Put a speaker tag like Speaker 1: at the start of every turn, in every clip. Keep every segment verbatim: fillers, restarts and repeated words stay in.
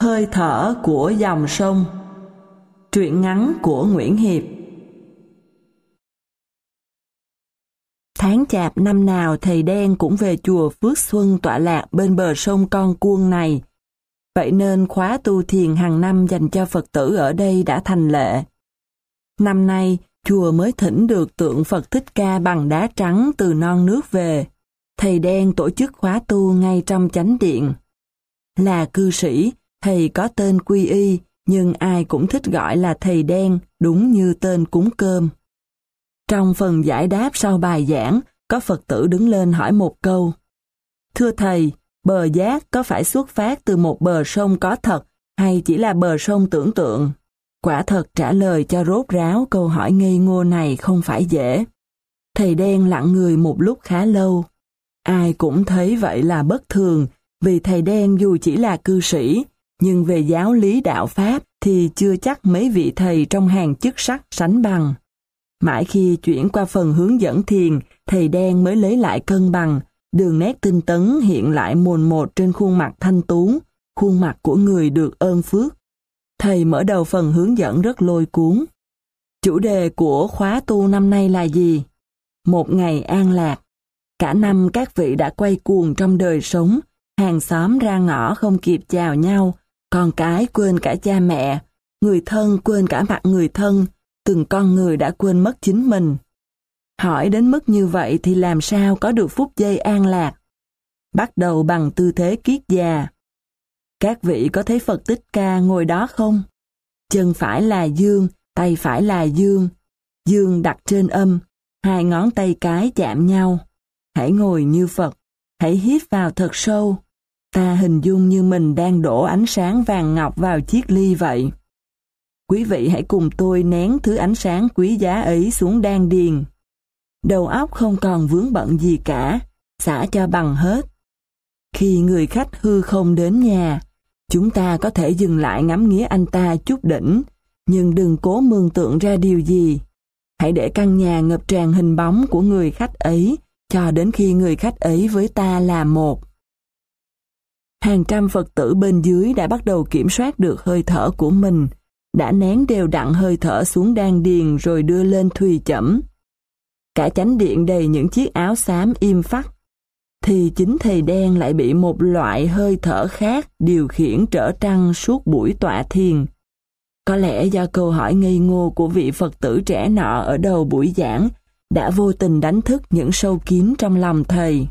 Speaker 1: Hơi thở của dòng sông. Truyện ngắn của Nguyễn Hiệp. Tháng chạp năm nào thầy Đen cũng về chùa Phước Xuân tọa lạc bên bờ sông Con Cuông này. Vậy nên khóa tu thiền hàng năm dành cho Phật tử ở đây đã thành lệ. Năm nay, chùa mới thỉnh được tượng Phật Thích Ca bằng đá trắng từ non nước về. Thầy Đen tổ chức khóa tu ngay trong chánh điện. Là cư sĩ, thầy có tên Quy Y, nhưng ai cũng thích gọi là thầy Đen, đúng như tên cúng cơm. Trong phần giải đáp sau bài giảng, có Phật tử đứng lên hỏi một câu. Thưa thầy, bờ Giác có phải xuất phát từ một bờ sông có thật hay chỉ là bờ sông tưởng tượng? Quả thật trả lời cho rốt ráo câu hỏi ngây ngô này không phải dễ. Thầy Đen lặng người một lúc khá lâu. Ai cũng thấy vậy là bất thường, vì thầy Đen dù chỉ là cư sĩ, nhưng về giáo lý đạo Pháp thì chưa chắc mấy vị thầy trong hàng chức sắc sánh bằng. Mãi khi chuyển qua phần hướng dẫn thiền, thầy Đen mới lấy lại cân bằng, đường nét tinh tấn hiện lại mồn một trên khuôn mặt thanh tú, khuôn mặt của người được ơn phước. Thầy mở đầu phần hướng dẫn rất lôi cuốn. Chủ đề của khóa tu năm nay là gì? Một ngày an lạc. Cả năm các vị đã quay cuồng trong đời sống, hàng xóm ra ngõ không kịp chào nhau, con cái quên cả cha mẹ, người thân quên cả mặt người thân, từng con người đã quên mất chính mình. Hỏi đến mức như vậy thì làm sao có được phút giây an lạc? Bắt đầu bằng tư thế kiết già. Các vị có thấy Phật Thích Ca ngồi đó không? Chân phải là dương, tay phải là dương. Dương đặt trên âm, hai ngón tay cái chạm nhau. Hãy ngồi như Phật, hãy hít vào thật sâu. Ta hình dung như mình đang đổ ánh sáng vàng ngọc vào chiếc ly vậy. Quý vị hãy cùng tôi nén thứ ánh sáng quý giá ấy xuống đan điền. Đầu óc không còn vướng bận gì cả, xả cho bằng hết. Khi người khách hư không đến nhà, chúng ta có thể dừng lại ngắm nghía anh ta chút đỉnh, nhưng đừng cố mường tượng ra điều gì. Hãy để căn nhà ngập tràn hình bóng của người khách ấy, cho đến khi người khách ấy với ta là một. Hàng trăm Phật tử bên dưới đã bắt đầu kiểm soát được hơi thở của mình, đã nén đều đặn hơi thở xuống đan điền rồi đưa lên thùy chẩm. Cả chánh điện đầy những chiếc áo xám im phắt, thì chính thầy Đen lại bị một loại hơi thở khác điều khiển trở trăng suốt buổi tọa thiền. Có lẽ do câu hỏi ngây ngô của vị Phật tử trẻ nọ ở đầu buổi giảng đã vô tình đánh thức những sâu kín trong lòng thầy.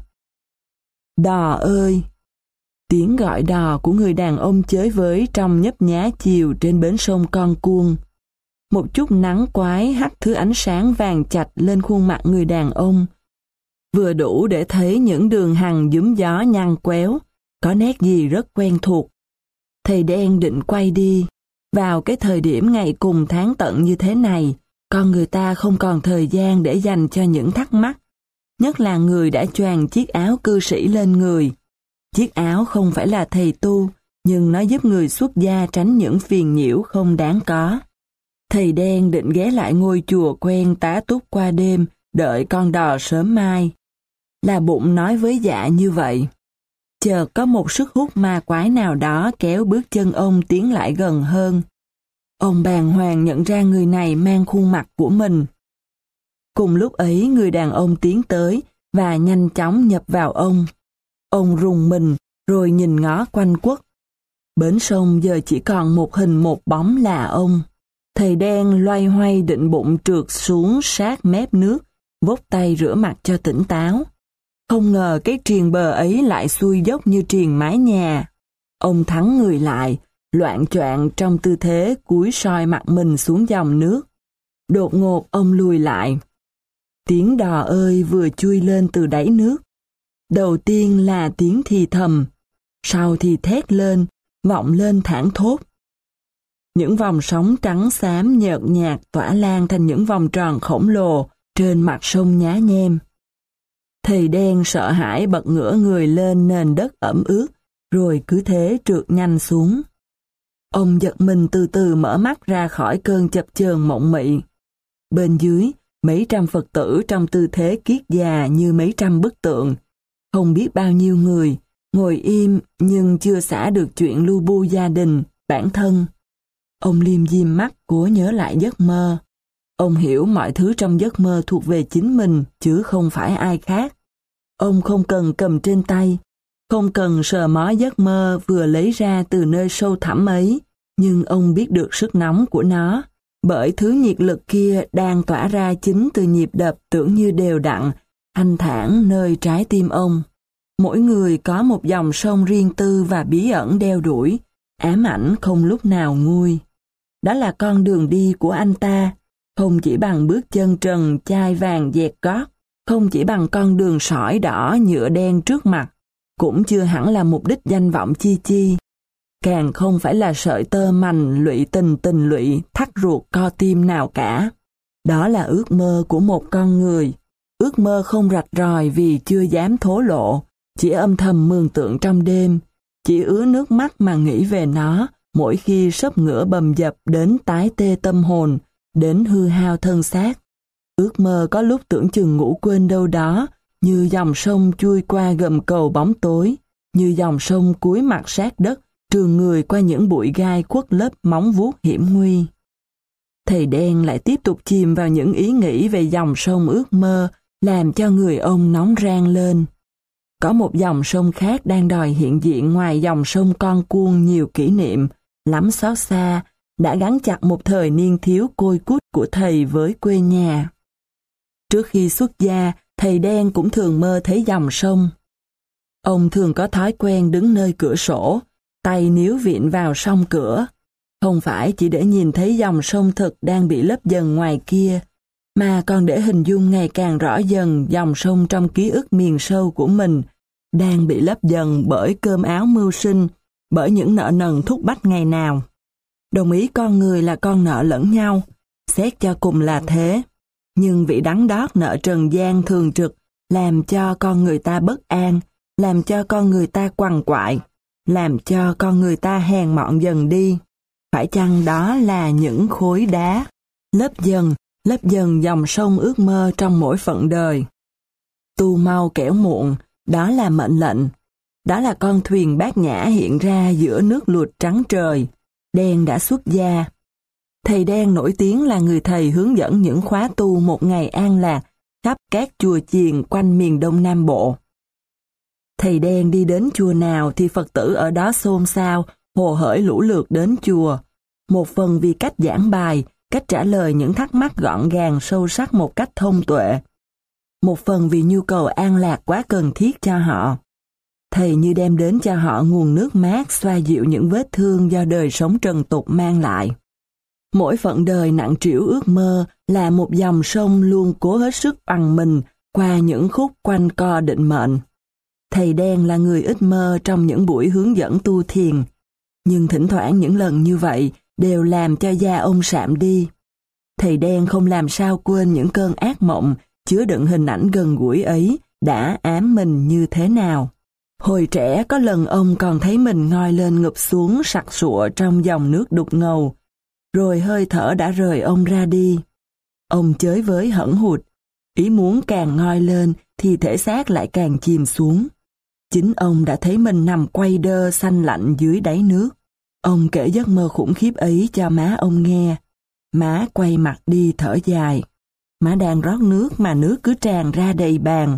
Speaker 1: Đò ơi! Tiếng gọi đò của người đàn ông chới với trong nhấp nhá chiều trên bến sông Con Cuông. Một chút nắng quái hắt thứ ánh sáng vàng chạch lên khuôn mặt người đàn ông. Vừa đủ để thấy những đường hằn giúm gió nhăn quéo, có nét gì rất quen thuộc. Thầy Đen định quay đi. Vào cái thời điểm ngày cùng tháng tận như thế này, con người ta không còn thời gian để dành cho những thắc mắc. Nhất là người đã choàng chiếc áo cư sĩ lên người. Chiếc áo không phải là thầy tu, nhưng nó giúp người xuất gia tránh những phiền nhiễu không đáng có. Thầy Đen định ghé lại ngôi chùa quen tá túc qua đêm, đợi con đò sớm mai. Là bụng nói với dạ như vậy. Chợt có một sức hút ma quái nào đó kéo bước chân ông tiến lại gần hơn. Ông bàng hoàng nhận ra người này mang khuôn mặt của mình. Cùng lúc ấy người đàn ông tiến tới và nhanh chóng nhập vào ông. Ông rùng mình rồi nhìn ngó quanh quất. Bến sông giờ chỉ còn một hình một bóng là ông. Thầy Đen loay hoay định bụng trượt xuống sát mép nước, vốc tay rửa mặt cho tỉnh táo. Không ngờ cái triền bờ ấy lại xuôi dốc như triền mái nhà. Ông thắng người lại, loạng choạng trong tư thế cúi soi mặt mình xuống dòng nước. Đột ngột ông lùi lại. Tiếng đò ơi vừa chui lên từ đáy nước. Đầu tiên là tiếng thì thầm, sau thì thét lên, vọng lên thảng thốt. Những vòng sóng trắng xám nhợt nhạt tỏa lan thành những vòng tròn khổng lồ trên mặt sông nhá nhem. Thầy Đen sợ hãi bật ngửa người lên nền đất ẩm ướt, rồi cứ thế trượt nhanh xuống. Ông giật mình từ từ mở mắt ra khỏi cơn chập chờn mộng mị. Bên dưới, mấy trăm Phật tử trong tư thế kiết già như mấy trăm bức tượng. Không biết bao nhiêu người, ngồi im nhưng chưa xả được chuyện lu bu gia đình, bản thân. Ông liêm diêm mắt cố nhớ lại giấc mơ. Ông hiểu mọi thứ trong giấc mơ thuộc về chính mình chứ không phải ai khác. Ông không cần cầm trên tay, không cần sờ mó giấc mơ vừa lấy ra từ nơi sâu thẳm ấy, nhưng ông biết được sức nóng của nó, bởi thứ nhiệt lực kia đang tỏa ra chính từ nhịp đập tưởng như đều đặn, thanh thản nơi trái tim ông. Mỗi người có một dòng sông riêng tư và bí ẩn đeo đuổi, ám ảnh không lúc nào nguôi. Đó là con đường đi của anh ta, không chỉ bằng bước chân trần chai vàng dẹt gót, không chỉ bằng con đường sỏi đỏ nhựa đen trước mặt, cũng chưa hẳn là mục đích danh vọng chi chi. Càng không phải là sợi tơ mành lụy tình tình lụy thắt ruột co tim nào cả. Đó là ước mơ của một con người, ước mơ không rạch ròi vì chưa dám thổ lộ, chỉ âm thầm mường tượng trong đêm, chỉ ứa nước mắt mà nghĩ về nó mỗi khi sắp ngửa bầm dập đến tái tê tâm hồn, đến hư hao thân xác. Ước mơ có lúc tưởng chừng ngủ quên đâu đó, như dòng sông chui qua gầm cầu bóng tối, như dòng sông cúi mặt sát đất, trường người qua những bụi gai khuất lớp móng vuốt hiểm nguy. Thầy đen lại tiếp tục chìm vào những ý nghĩ về dòng sông ước mơ, làm cho người ông nóng rang lên. Có một dòng sông khác đang đòi hiện diện ngoài dòng sông con cuông nhiều kỷ niệm, lắm xót xa, đã gắn chặt một thời niên thiếu côi cút của thầy với quê nhà. Trước khi xuất gia, thầy đen cũng thường mơ thấy dòng sông. Ông thường có thói quen đứng nơi cửa sổ, tay níu vịn vào song cửa, không phải chỉ để nhìn thấy dòng sông thực đang bị lấp dần ngoài kia, mà còn để hình dung ngày càng rõ dần dòng sông trong ký ức miền sâu của mình, đang bị lấp dần bởi cơm áo mưu sinh, bởi những nợ nần thúc bách ngày nào. Đồng ý con người là con nợ lẫn nhau, xét cho cùng là thế, nhưng vị đắng đót nợ trần gian thường trực làm cho con người ta bất an, làm cho con người ta quằn quại, làm cho con người ta hèn mọn dần đi. Phải chăng đó là những khối đá lấp dần, lấp dần dòng sông ước mơ trong mỗi phận đời. Tu mau kẻo muộn, đó là mệnh lệnh. Đó là con thuyền bát nhã hiện ra giữa nước luột trắng trời. Đen đã xuất gia. Thầy đen nổi tiếng là người thầy hướng dẫn những khóa tu một ngày an lạc khắp các chùa chiền quanh miền Đông Nam Bộ. Thầy đen đi đến chùa nào thì Phật tử ở đó xôn xao, hồ hởi lũ lượt đến chùa. Một phần vì cách giảng bài, cách trả lời những thắc mắc gọn gàng sâu sắc một cách thông tuệ. Một phần vì nhu cầu an lạc quá cần thiết cho họ. Thầy như đem đến cho họ nguồn nước mát xoa dịu những vết thương do đời sống trần tục mang lại. Mỗi phận đời nặng trĩu ước mơ là một dòng sông luôn cố hết sức bằng mình qua những khúc quanh co định mệnh. Thầy đen là người ít mơ trong những buổi hướng dẫn tu thiền, nhưng thỉnh thoảng những lần như vậy đều làm cho da ông sạm đi. Thầy đen không làm sao quên những cơn ác mộng chứa đựng hình ảnh gần gũi ấy đã ám mình như thế nào. Hồi trẻ có lần ông còn thấy mình ngoi lên ngụp xuống sặc sụa trong dòng nước đục ngầu, rồi hơi thở đã rời ông ra đi. Ông chới với hẫng hụt, ý muốn càng ngoi lên thì thể xác lại càng chìm xuống. Chính ông đã thấy mình nằm quay đơ xanh lạnh dưới đáy nước. Ông kể giấc mơ khủng khiếp ấy cho má ông nghe. Má quay mặt đi thở dài. Má đang rót nước mà nước cứ tràn ra đầy bàn.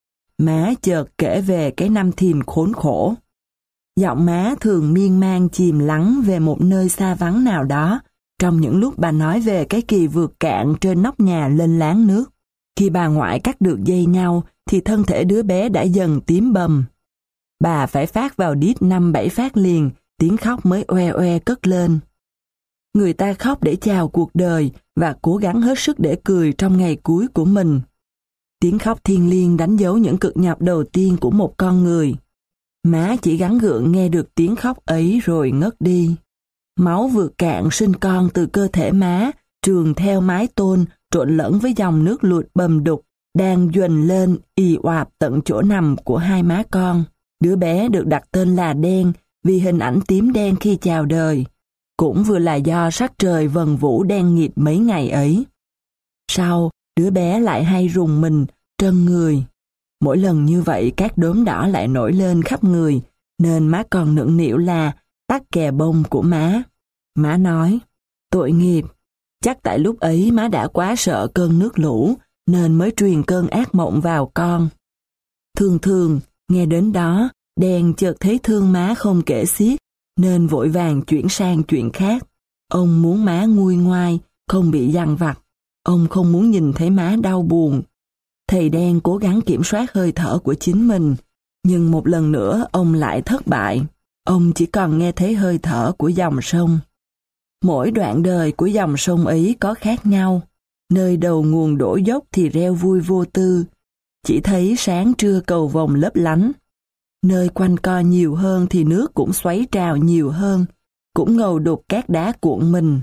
Speaker 1: Má chợt kể về cái năm thiền khốn khổ. Giọng má thường miên man chìm lắng về một nơi xa vắng nào đó, trong những lúc bà nói về cái kỳ vượt cạn trên nóc nhà lên láng nước. Khi bà ngoại cắt được dây nhau, thì thân thể đứa bé đã dần tím bầm. Bà phải phát vào đít năm bảy phát liền, tiếng khóc mới oe oe cất lên. Người ta khóc để chào cuộc đời và cố gắng hết sức để cười trong ngày cuối của mình. Tiếng khóc thiêng liêng đánh dấu những cực nhọc đầu tiên của một con người. Má chỉ gắng gượng nghe được tiếng khóc ấy rồi ngất đi. Máu vượt cạn sinh con từ cơ thể má, trường theo mái tôn, trộn lẫn với dòng nước luột bầm đục, đang dồn lên ì oạp tận chỗ nằm của hai má con. Đứa bé được đặt tên là Đen vì hình ảnh tím đen khi chào đời, cũng vừa là do sắc trời vần vũ đen nghịt mấy ngày ấy. Sau, đứa bé lại hay rùng mình, trân người. Mỗi lần như vậy các đốm đỏ lại nổi lên khắp người, nên má còn nựng nịu là tắc kè bông của má. Má nói, tội nghiệp, chắc tại lúc ấy má đã quá sợ cơn nước lũ, nên mới truyền cơn ác mộng vào con. Thường thường, nghe đến đó, Đen chợt thấy thương má không kể xiết, nên vội vàng chuyển sang chuyện khác. Ông muốn má nguôi ngoai, không bị dằn vặt. Ông không muốn nhìn thấy má đau buồn. Thầy Đen cố gắng kiểm soát hơi thở của chính mình, nhưng một lần nữa ông lại thất bại. Ông chỉ còn nghe thấy hơi thở của dòng sông. Mỗi đoạn đời của dòng sông ấy có khác nhau. Nơi đầu nguồn đổ dốc thì reo vui vô tư, chỉ thấy sáng trưa cầu vồng lấp lánh. Nơi quanh co nhiều hơn thì nước cũng xoáy trào nhiều hơn, cũng ngầu đục các đá cuộn mình.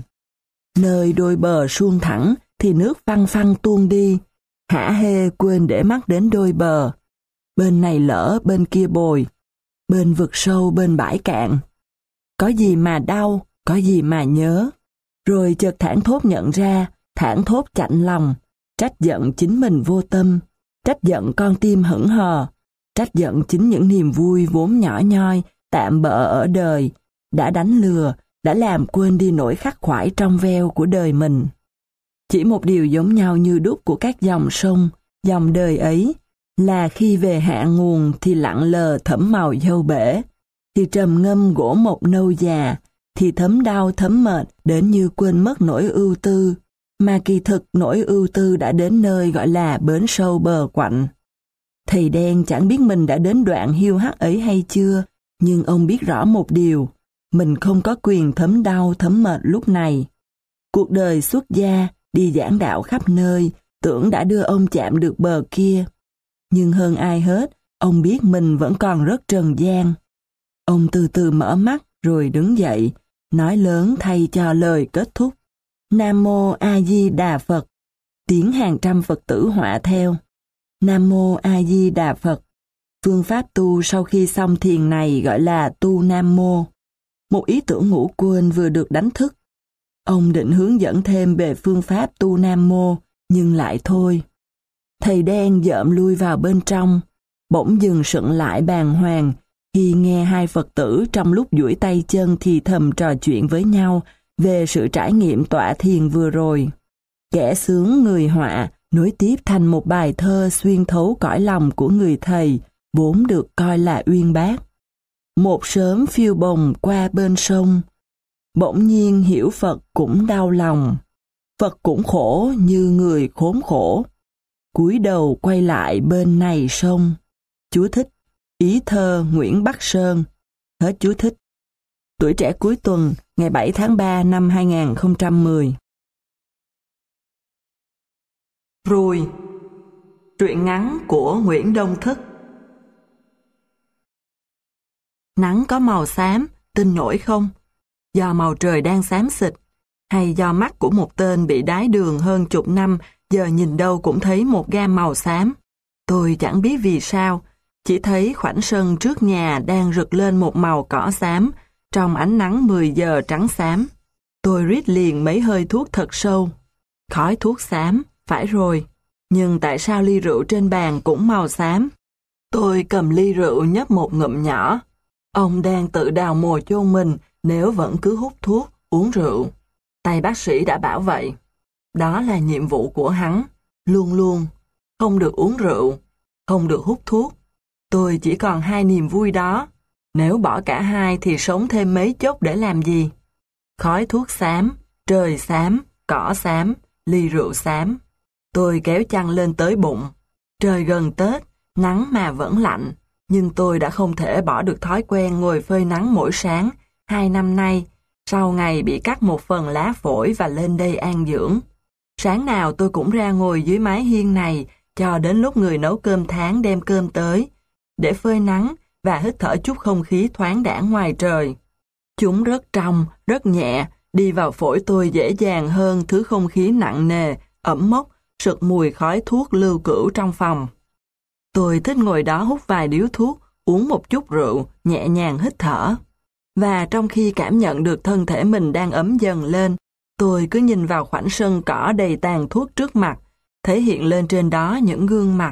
Speaker 1: Nơi đôi bờ suông thẳng thì nước phăng phăng tuôn đi, hả hê quên để mắt đến đôi bờ. Bên này lỡ, bên kia bồi, bên vực sâu, bên bãi cạn. Có gì mà đau, có gì mà nhớ. Rồi chợt thảng thốt nhận ra, thảng thốt chạnh lòng, trách giận chính mình vô tâm, trách giận con tim hững hờ, trách giận chính những niềm vui vốn nhỏ nhoi, tạm bợ ở đời, đã đánh lừa, đã làm quên đi nỗi khắc khoải trong veo của đời mình. Chỉ một điều giống nhau như đúc của các dòng sông, dòng đời ấy, là khi về hạ nguồn thì lặng lờ thẫm màu dâu bể, thì trầm ngâm gỗ mộc nâu già, thì thấm đau thấm mệt đến như quên mất nỗi ưu tư, mà kỳ thực nỗi ưu tư đã đến nơi gọi là bến sâu bờ quạnh. Thầy Đen chẳng biết mình đã đến đoạn hiu hắt ấy hay chưa, nhưng ông biết rõ một điều, mình không có quyền thấm đau thấm mệt lúc này. Cuộc đời xuất gia, đi giảng đạo khắp nơi, tưởng đã đưa ông chạm được bờ kia. Nhưng hơn ai hết, ông biết mình vẫn còn rất trần gian. Ông từ từ mở mắt rồi đứng dậy, nói lớn thay cho lời kết thúc. Nam Mô A Di Đà Phật. Tiếng hàng trăm Phật tử họa theo. Nam Mô A Di Đà Phật. Phương pháp tu sau khi xong thiền này gọi là tu Nam Mô. Một ý tưởng ngủ quên vừa được đánh thức. Ông định hướng dẫn thêm về phương pháp tu Nam Mô, nhưng lại thôi. Thầy Đen dợm lui vào bên trong, bỗng dừng sững lại bàng hoàng khi nghe hai Phật tử trong lúc duỗi tay chân thì thầm trò chuyện với nhau về sự trải nghiệm tọa thiền vừa rồi. Kẻ sướng người họa nối tiếp thành một bài thơ xuyên thấu cõi lòng của người thầy, vốn được coi là uyên bác. Một sớm phiêu bồng qua bên sông, bỗng nhiên hiểu Phật cũng đau lòng. Phật cũng khổ như người khốn khổ, cúi đầu quay lại bên này sông. Chú thích, ý thơ Nguyễn Bắc Sơn. Hết chú thích. Tuổi Trẻ cuối tuần, ngày bảy tháng ba năm hai nghìn không trăm mười. Ruồi. Truyện ngắn của Nguyễn Đông Thức. Nắng có màu xám, tin nổi không? Do màu trời đang xám xịt, hay do mắt của một tên bị đái đường hơn chục năm, giờ nhìn đâu cũng thấy một gam màu xám? Tôi chẳng biết vì sao, chỉ thấy khoảnh sân trước nhà đang rực lên một màu cỏ xám, trong ánh nắng mười giờ trắng xám. Tôi rít liền mấy hơi thuốc thật sâu. Khói thuốc xám, phải rồi, nhưng tại sao ly rượu trên bàn cũng màu xám? Tôi cầm ly rượu nhấp một ngụm nhỏ. Ông đang tự đào mồ chôn mình nếu vẫn cứ hút thuốc, uống rượu. Tay bác sĩ đã bảo vậy. Đó là nhiệm vụ của hắn, luôn luôn. Không được uống rượu, không được hút thuốc. Tôi chỉ còn hai niềm vui đó. Nếu bỏ cả hai thì sống thêm mấy chốc để làm gì? Khói thuốc xám, trời xám, cỏ xám, ly rượu xám. Tôi kéo chăn lên tới bụng. Trời gần Tết, nắng mà vẫn lạnh. Nhưng tôi đã không thể bỏ được thói quen ngồi phơi nắng mỗi sáng, hai năm nay, sau ngày bị cắt một phần lá phổi và lên đây an dưỡng. Sáng nào tôi cũng ra ngồi dưới mái hiên này cho đến lúc người nấu cơm tháng đem cơm tới, để phơi nắng và hít thở chút không khí thoáng đãng ngoài trời. Chúng rất trong, rất nhẹ, đi vào phổi tôi dễ dàng hơn thứ không khí nặng nề, ẩm mốc, sực mùi khói thuốc lưu cữu trong phòng. Tôi thích ngồi đó hút vài điếu thuốc, uống một chút rượu, nhẹ nhàng hít thở. Và trong khi cảm nhận được thân thể mình đang ấm dần lên, tôi cứ nhìn vào khoảnh sân cỏ đầy tàn thuốc trước mặt, thấy hiện lên trên đó những gương mặt,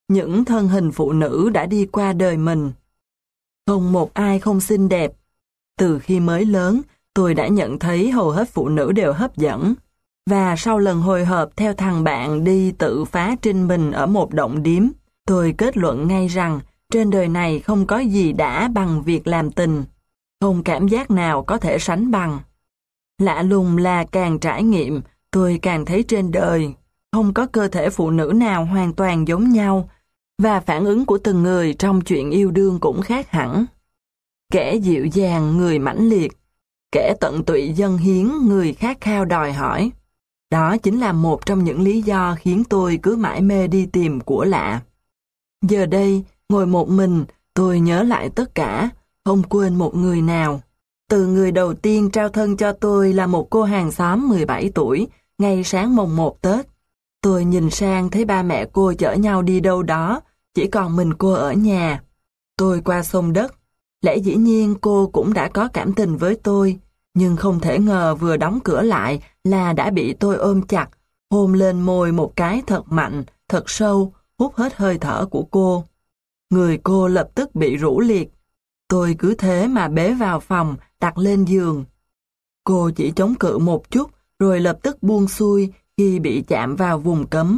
Speaker 1: những thân hình phụ nữ đã đi qua đời mình. Không một ai không xinh đẹp. Từ khi mới lớn, tôi đã nhận thấy hầu hết phụ nữ đều hấp dẫn. Và sau lần hồi hộp theo thằng bạn đi tự phá trinh mình ở một động điếm, tôi kết luận ngay rằng trên đời này không có gì đã bằng việc làm tình. Không cảm giác nào có thể sánh bằng. Lạ lùng là càng trải nghiệm, tôi càng thấy trên đời không có cơ thể phụ nữ nào hoàn toàn giống nhau, và phản ứng của từng người trong chuyện yêu đương cũng khác hẳn. Kẻ dịu dàng, người mãnh liệt, kẻ tận tụy dâng hiến, người khát khao đòi hỏi. Đó chính là một trong những lý do khiến tôi cứ mãi mê đi tìm của lạ. Giờ đây, ngồi một mình, tôi nhớ lại tất cả, không quên một người nào. Từ người đầu tiên trao thân cho tôi là một cô hàng xóm mười bảy tuổi, ngay sáng mồng một Tết. Tôi nhìn sang thấy ba mẹ cô chở nhau đi đâu đó, chỉ còn mình cô ở nhà. Tôi qua sông đất. Lẽ dĩ nhiên cô cũng đã có cảm tình với tôi, nhưng không thể ngờ vừa đóng cửa lại là đã bị tôi ôm chặt, hôn lên môi một cái thật mạnh, thật sâu, hút hết hơi thở của cô. Người cô lập tức bị rũ liệt. Tôi cứ thế mà bế vào phòng, đặt lên giường. Cô chỉ chống cự một chút, rồi lập tức buông xuôi khi bị chạm vào vùng cấm.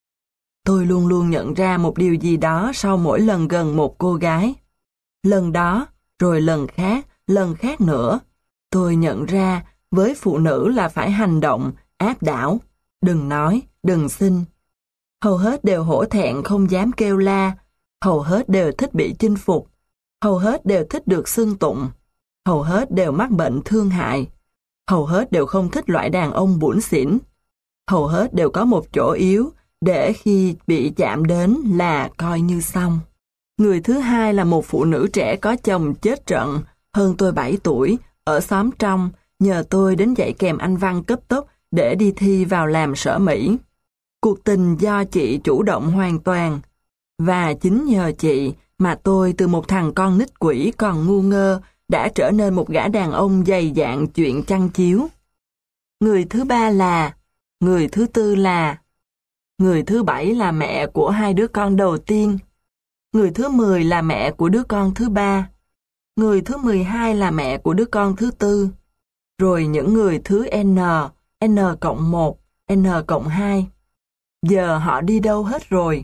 Speaker 1: Tôi luôn luôn nhận ra một điều gì đó sau mỗi lần gần một cô gái. Lần đó, rồi lần khác, lần khác nữa. Tôi nhận ra với phụ nữ là phải hành động, áp đảo, đừng nói, đừng xin. Hầu hết đều hổ thẹn không dám kêu la, hầu hết đều thích bị chinh phục, hầu hết đều thích được xưng tụng, hầu hết đều mắc bệnh thương hại, hầu hết đều không thích loại đàn ông bủn xỉn, hầu hết đều có một chỗ yếu để khi bị chạm đến là coi như xong. Người thứ hai là một phụ nữ trẻ có chồng chết trận, hơn tôi bảy tuổi, ở xóm trong, nhờ tôi đến dạy kèm Anh văn cấp tốc để đi thi vào làm sở Mỹ. Cuộc tình do chị chủ động hoàn toàn, và chính nhờ chị mà tôi từ một thằng con nít quỷ còn ngu ngơ đã trở nên một gã đàn ông dày dạn chuyện chăn chiếu. Người thứ ba là, người thứ tư là, người thứ bảy là mẹ của hai đứa con đầu tiên, người thứ mười là mẹ của đứa con thứ ba, người thứ mười hai là mẹ của đứa con thứ tư, rồi những người thứ N, N cộng một, N cộng hai. Giờ họ đi đâu hết rồi?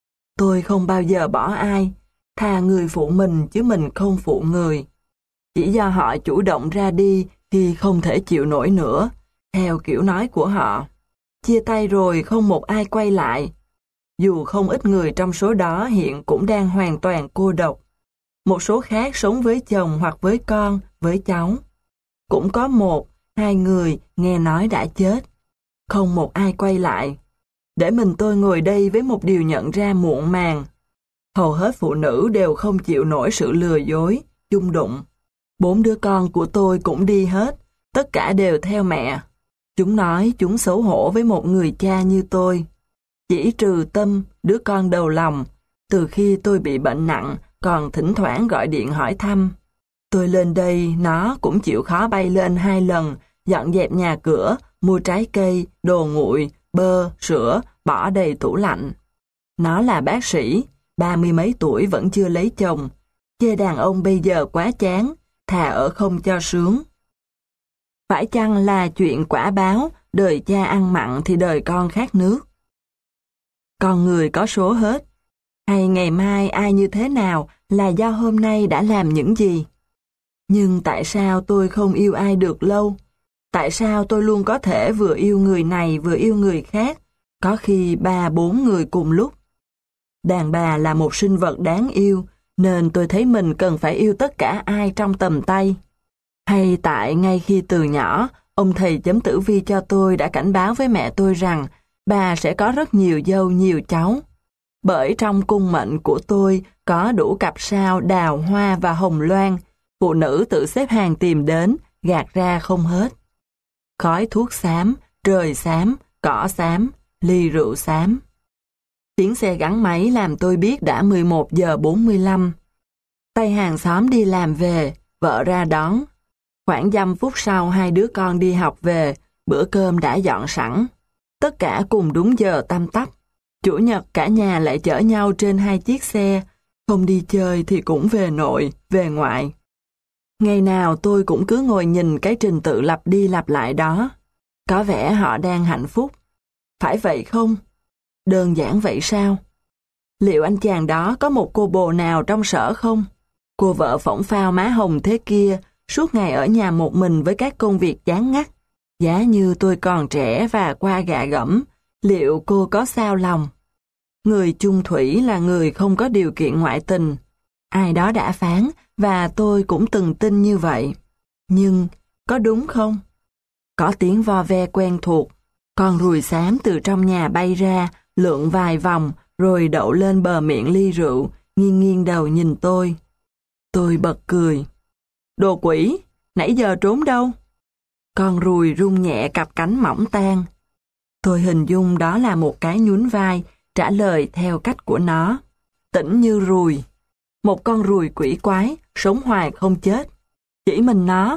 Speaker 1: Tôi không bao giờ bỏ ai, thà người phụ mình chứ mình không phụ người. Chỉ do họ chủ động ra đi khi không thể chịu nổi nữa, theo kiểu nói của họ. Chia tay rồi không một ai quay lại. Dù không ít người trong số đó hiện cũng đang hoàn toàn cô độc. Một số khác sống với chồng hoặc với con, với cháu. Cũng có một, hai người nghe nói đã chết. Không một ai quay lại. Để mình tôi ngồi đây với một điều nhận ra muộn màng. Hầu hết phụ nữ đều không chịu nổi sự lừa dối, chung đụng. Bốn đứa con của tôi cũng đi hết, tất cả đều theo mẹ. Chúng nói chúng xấu hổ với một người cha như tôi. Chỉ trừ Tâm, đứa con đầu lòng, từ khi tôi bị bệnh nặng, còn thỉnh thoảng gọi điện hỏi thăm. Tôi lên đây, nó cũng chịu khó bay lên hai lần, dọn dẹp nhà cửa, mua trái cây, đồ nguội, bơ, sữa, bỏ đầy tủ lạnh. Nó là bác sĩ, ba mươi mấy tuổi vẫn chưa lấy chồng. Chê đàn ông bây giờ quá chán, thà ở không cho sướng. Phải chăng là chuyện quả báo, đời cha ăn mặn thì đời con khát nước? Con người có số hết. Hay ngày mai ai như thế nào là do hôm nay đã làm những gì? Nhưng tại sao tôi không yêu ai được lâu? Tại sao tôi luôn có thể vừa yêu người này vừa yêu người khác, có khi ba bốn người cùng lúc? Đàn bà là một sinh vật đáng yêu, nên tôi thấy mình cần phải yêu tất cả ai trong tầm tay. Hay tại ngay khi từ nhỏ, ông thầy chấm tử vi cho tôi đã cảnh báo với mẹ tôi rằng bà sẽ có rất nhiều dâu nhiều cháu. Bởi trong cung mệnh của tôi có đủ cặp sao đào hoa và hồng loan, phụ nữ tự xếp hàng tìm đến, gạt ra không hết. Khói thuốc xám, trời xám, cỏ xám, ly rượu xám. Tiếng xe gắn máy làm tôi biết đã mười một giờ bốn mươi lăm. Tay hàng xóm đi làm về, vợ ra đón. Khoảng dăm phút sau hai đứa con đi học về, bữa cơm đã dọn sẵn. Tất cả cùng đúng giờ tăm tắp. Chủ nhật cả nhà lại chở nhau trên hai chiếc xe, không đi chơi thì cũng về nội, về ngoại. Ngày nào tôi cũng cứ ngồi nhìn cái trình tự lặp đi lặp lại đó. Có vẻ họ đang hạnh phúc. Phải vậy không? Đơn giản vậy sao? Liệu anh chàng đó có một cô bồ nào trong sở không? Cô vợ phỏng phao má hồng thế kia, suốt ngày ở nhà một mình với các công việc chán ngắt. Giá như tôi còn trẻ và qua gạ gẫm, liệu cô có sao lòng? Người chung thủy là người không có điều kiện ngoại tình. Ai đó đã phán, và tôi cũng từng tin như vậy. Nhưng, có đúng không? Có tiếng vo ve quen thuộc. Con ruồi xám từ trong nhà bay ra, lượn vài vòng, rồi đậu lên bờ miệng ly rượu, nghiêng nghiêng đầu nhìn tôi. Tôi bật cười. Đồ quỷ, nãy giờ trốn đâu? Con ruồi rung nhẹ cặp cánh mỏng tan. Tôi hình dung đó là một cái nhún vai, trả lời theo cách của nó. Tỉnh như ruồi. Một con ruồi quỷ quái, sống hoài không chết. Chỉ mình nó.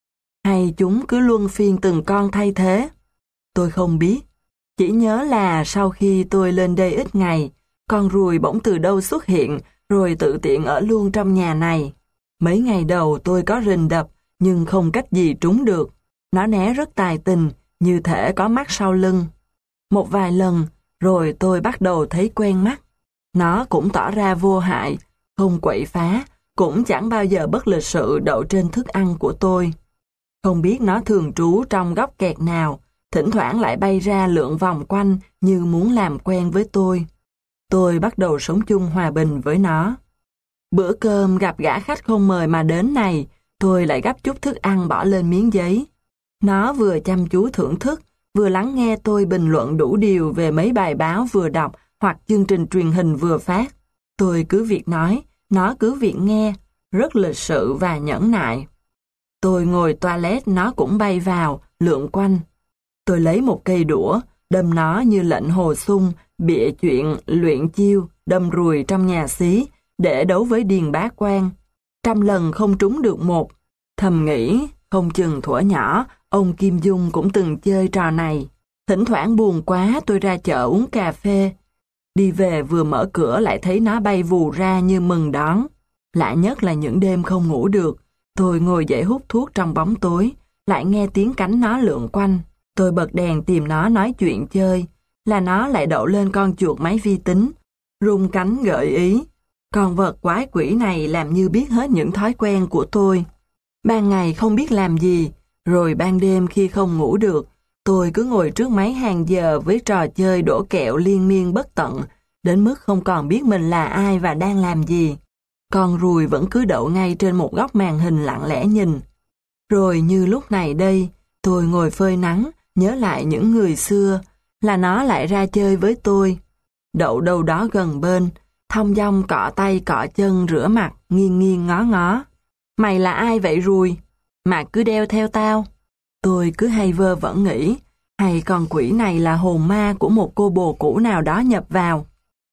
Speaker 1: Hay chúng cứ luân phiên từng con thay thế? Tôi không biết. Chỉ nhớ là sau khi tôi lên đây ít ngày, con ruồi bỗng từ đâu xuất hiện, rồi tự tiện ở luôn trong nhà này. Mấy ngày đầu tôi có rình đập, nhưng không cách gì trúng được. Nó né rất tài tình, như thể có mắt sau lưng. Một vài lần, rồi tôi bắt đầu thấy quen mắt. Nó cũng tỏ ra vô hại, không quậy phá, cũng chẳng bao giờ bất lịch sự đậu trên thức ăn của tôi. Không biết nó thường trú trong góc kẹt nào, thỉnh thoảng lại bay ra lượn vòng quanh như muốn làm quen với tôi. Tôi bắt đầu sống chung hòa bình với nó. Bữa cơm gặp gã khách không mời mà đến này, tôi lại gắp chút thức ăn bỏ lên miếng giấy. Nó vừa chăm chú thưởng thức, vừa lắng nghe tôi bình luận đủ điều về mấy bài báo vừa đọc hoặc chương trình truyền hình vừa phát. Tôi cứ việc nói, nó cứ việc nghe, rất lịch sự và nhẫn nại. Tôi ngồi toilet, nó cũng bay vào, lượn quanh. Tôi lấy một cây đũa, đâm nó như lệnh hồ sung, bịa chuyện, luyện chiêu, đâm ruồi trong nhà xí, để đấu với Điền Bá Quang. Trăm lần không trúng được một. Thầm nghĩ, không chừng thuở nhỏ, ông Kim Dung cũng từng chơi trò này. Thỉnh thoảng buồn quá tôi ra chợ uống cà phê. Đi về vừa mở cửa lại thấy nó bay vù ra như mừng đón. Lạ nhất là những đêm không ngủ được. Tôi ngồi dậy hút thuốc trong bóng tối, lại nghe tiếng cánh nó lượn quanh. Tôi bật đèn tìm nó nói chuyện chơi, là nó lại đậu lên con chuột máy vi tính, rung cánh gợi ý. Con vật quái quỷ này làm như biết hết những thói quen của tôi. Ban ngày không biết làm gì, rồi ban đêm khi không ngủ được, tôi cứ ngồi trước máy hàng giờ với trò chơi đổ kẹo liên miên bất tận, đến mức không còn biết mình là ai và đang làm gì. Con ruồi vẫn cứ đậu ngay trên một góc màn hình lặng lẽ nhìn. Rồi như lúc này đây, tôi ngồi phơi nắng, nhớ lại những người xưa, là nó lại ra chơi với tôi. Đậu đâu đó gần bên, thong dong cọ tay cọ chân rửa mặt, nghiêng nghiêng ngó ngó. Mày là ai vậy ruồi? Mà cứ đeo theo tao. Tôi cứ hay vơ vẩn nghĩ, hay con quỷ này là hồn ma của một cô bồ cũ nào đó nhập vào.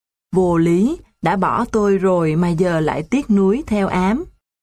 Speaker 1: Vô lý, đã bỏ tôi rồi mà giờ lại tiếc nuối theo ám.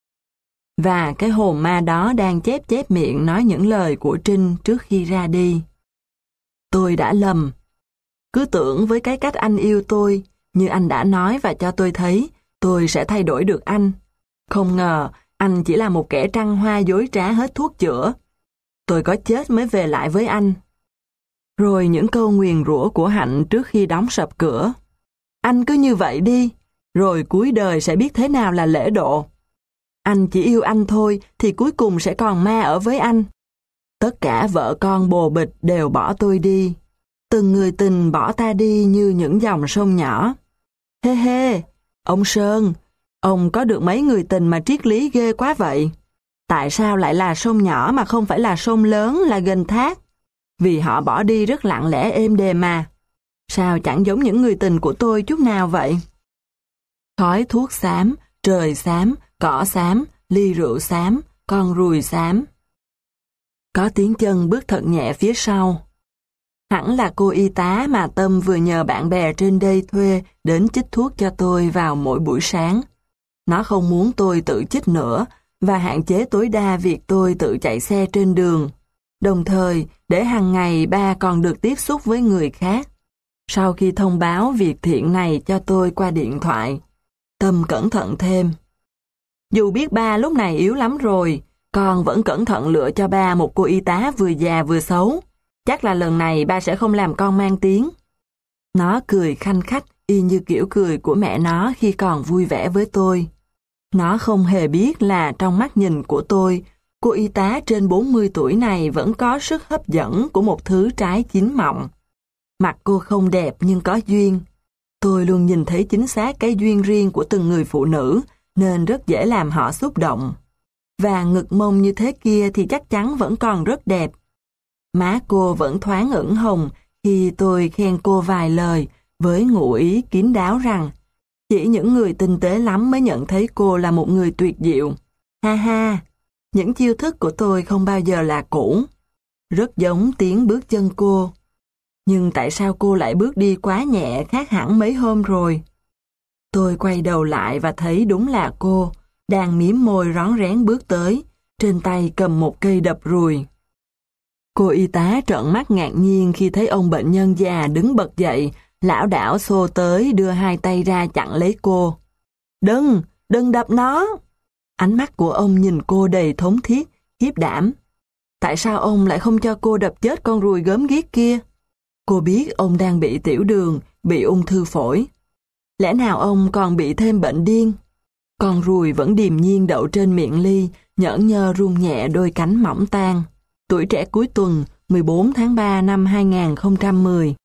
Speaker 1: Và cái hồn ma đó đang chép chép miệng nói những lời của Trinh trước khi ra đi. Tôi đã lầm. Cứ tưởng với cái cách anh yêu tôi, như anh đã nói và cho tôi thấy, tôi sẽ thay đổi được anh. Không ngờ, anh chỉ là một kẻ trăng hoa dối trá hết thuốc chữa. Tôi có chết mới về lại với anh. Rồi những câu nguyền rủa của Hạnh trước khi đóng sập cửa. Anh cứ như vậy đi, rồi cuối đời sẽ biết thế nào là lễ độ. Anh chỉ yêu anh thôi thì cuối cùng sẽ còn ma ở với anh. Tất cả vợ con bồ bịch đều bỏ tôi đi. Từng người tình bỏ ta đi như những dòng sông nhỏ. Hê hê, ông Sơn, ông có được mấy người tình mà triết lý ghê quá vậy? Tại sao lại là sông nhỏ mà không phải là sông lớn là Gành Thác? Vì họ bỏ đi rất lặng lẽ êm đềm mà. Sao chẳng giống những người tình của tôi chút nào vậy? Khói thuốc xám, trời xám, cỏ xám, ly rượu xám, con ruồi xám. Có tiếng chân bước thật nhẹ phía sau. Hẳn là cô y tá mà Tâm vừa nhờ bạn bè trên đây thuê đến chích thuốc cho tôi vào mỗi buổi sáng. Nó không muốn tôi tự chích nữa và hạn chế tối đa việc tôi tự chạy xe trên đường. Đồng thời, để hàng ngày ba còn được tiếp xúc với người khác. sau khi thông báo việc thiện này cho tôi qua điện thoại. Tâm cẩn thận thêm. Dù biết ba lúc này yếu lắm rồi, con vẫn cẩn thận lựa cho ba một cô y tá vừa già vừa xấu. Chắc là lần này ba sẽ không làm con mang tiếng. Nó cười khanh khách, y như kiểu cười của mẹ nó khi còn vui vẻ với tôi. Nó không hề biết là trong mắt nhìn của tôi, cô y tá trên bốn mươi tuổi này vẫn có sức hấp dẫn của một thứ trái chín mọng. Mặt cô không đẹp nhưng có duyên. Tôi luôn nhìn thấy chính xác cái duyên riêng của từng người phụ nữ, nên rất dễ làm họ xúc động. Và ngực mông như thế kia thì chắc chắn vẫn còn rất đẹp. Má cô vẫn thoáng ửng hồng khi tôi khen cô vài lời, với ngụ ý kín đáo rằng chỉ những người tinh tế lắm mới nhận thấy cô là một người tuyệt diệu. Ha ha, những chiêu thức của tôi không bao giờ là cũ. Rất giống tiếng bước chân cô. Nhưng tại sao cô lại bước đi quá nhẹ, khác hẳn mấy hôm rồi? Tôi quay đầu lại và thấy đúng là cô, đang mím môi rón rén bước tới, trên tay cầm một cây đập ruồi. Cô y tá trợn mắt ngạc nhiên khi thấy ông bệnh nhân già đứng bật dậy, lảo đảo xô tới đưa hai tay ra chặn lấy cô. Đừng, đừng đập nó! Ánh mắt của ông nhìn cô đầy thống thiết, khiếp đảm. Tại sao ông lại không cho cô đập chết con ruồi gớm ghiếc kia? Cô biết ông đang bị tiểu đường, bị ung thư phổi. Lẽ nào ông còn bị thêm bệnh điên? Con ruồi vẫn điềm nhiên đậu trên miệng ly, nhởn nhơ rung nhẹ đôi cánh mỏng tang. Tuổi trẻ cuối tuần, mười bốn tháng ba năm hai nghìn không trăm mười.